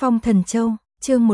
Phong Thần Châu, chương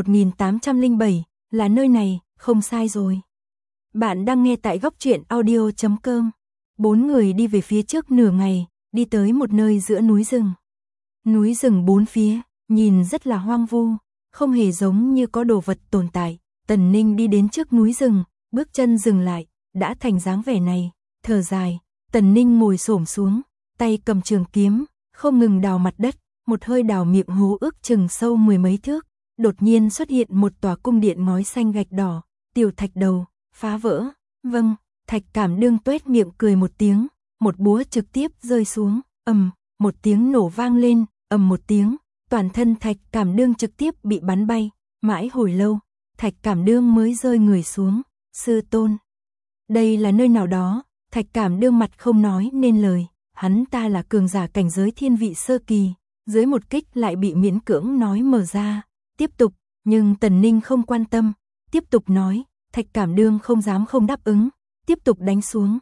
1807, là nơi này, không sai rồi. Bạn đang nghe tại góc truyện audio.com. 4 người đi về phía trước nửa ngày, đi tới một nơi giữa núi rừng. Núi rừng bốn phía, nhìn rất là hoang vu, không hề giống như có đồ vật tồn tại. Tần Ninh đi đến trước núi rừng, bước chân dừng lại, đã thành dáng vẻ này, thở dài. Tần Ninh ngồi xổm xuống, tay cầm trường kiếm, không ngừng đào mặt đất, một hơi đào miệng hố ước chừng sâu 10 mấy thước. Đột nhiên xuất hiện một tòa cung điện ngói xanh gạch đỏ, tiểu thạch đầu, phá vỡ. Vâng, Thạch Cảm Đương tuét miệng cười một tiếng, một búa trực tiếp rơi xuống, một tiếng nổ vang lên, một tiếng, toàn thân Thạch Cảm Đương trực tiếp bị bắn bay, mãi hồi lâu, Thạch Cảm Đương mới rơi người xuống. Sư tôn, đây là nơi nào đó? Thạch Cảm Đương mặt không nói nên lời, hắn ta là cường giả cảnh giới thiên vị sơ kỳ, dưới một kích lại bị miễn cưỡng nói mở ra. Tiếp tục, nhưng Tần Ninh không quan tâm, tiếp tục nói. Thạch Cảm Đương không dám không đáp ứng, tiếp tục đánh xuống,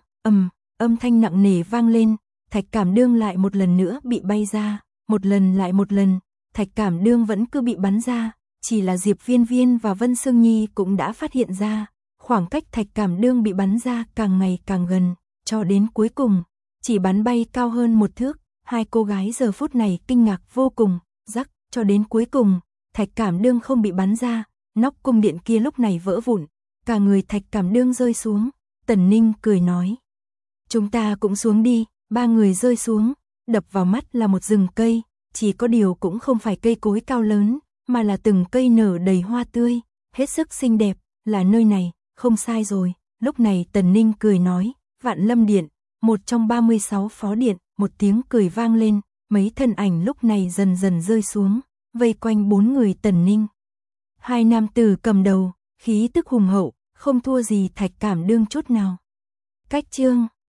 âm thanh nặng nề vang lên, Thạch Cảm Đương lại một lần nữa bị bay ra, một lần lại một lần, Thạch Cảm Đương vẫn cứ bị bắn ra, chỉ là Diệp Viên Viên và Vân Sương Nhi cũng đã phát hiện ra, khoảng cách Thạch Cảm Đương bị bắn ra càng ngày càng gần, cho đến cuối cùng, chỉ bắn bay cao hơn một thước. Hai cô gái giờ phút này kinh ngạc vô cùng, rắc, cho đến cuối cùng, Thạch Cảm Đương không bị bắn ra, nóc cung điện kia lúc này vỡ vụn, cả người Thạch Cảm Đương rơi xuống. Tần Ninh cười nói, chúng ta cũng xuống đi. Ba người rơi xuống, đập vào mắt là một rừng cây, chỉ có điều cũng không phải cây cối cao lớn, mà là từng cây nở đầy hoa tươi, hết sức xinh đẹp, là nơi này, không sai rồi. Lúc này Tần Ninh cười nói, Vạn Lâm Điện, một trong 36 phó điện. Một tiếng cười vang lên, mấy thân ảnh lúc này dần dần rơi xuống, vây quanh 4 người Tần Ninh. Hai nam tử cầm đầu, khí tức hùng hậu, không thua gì Thạch Cảm Đương chút nào. Cách chương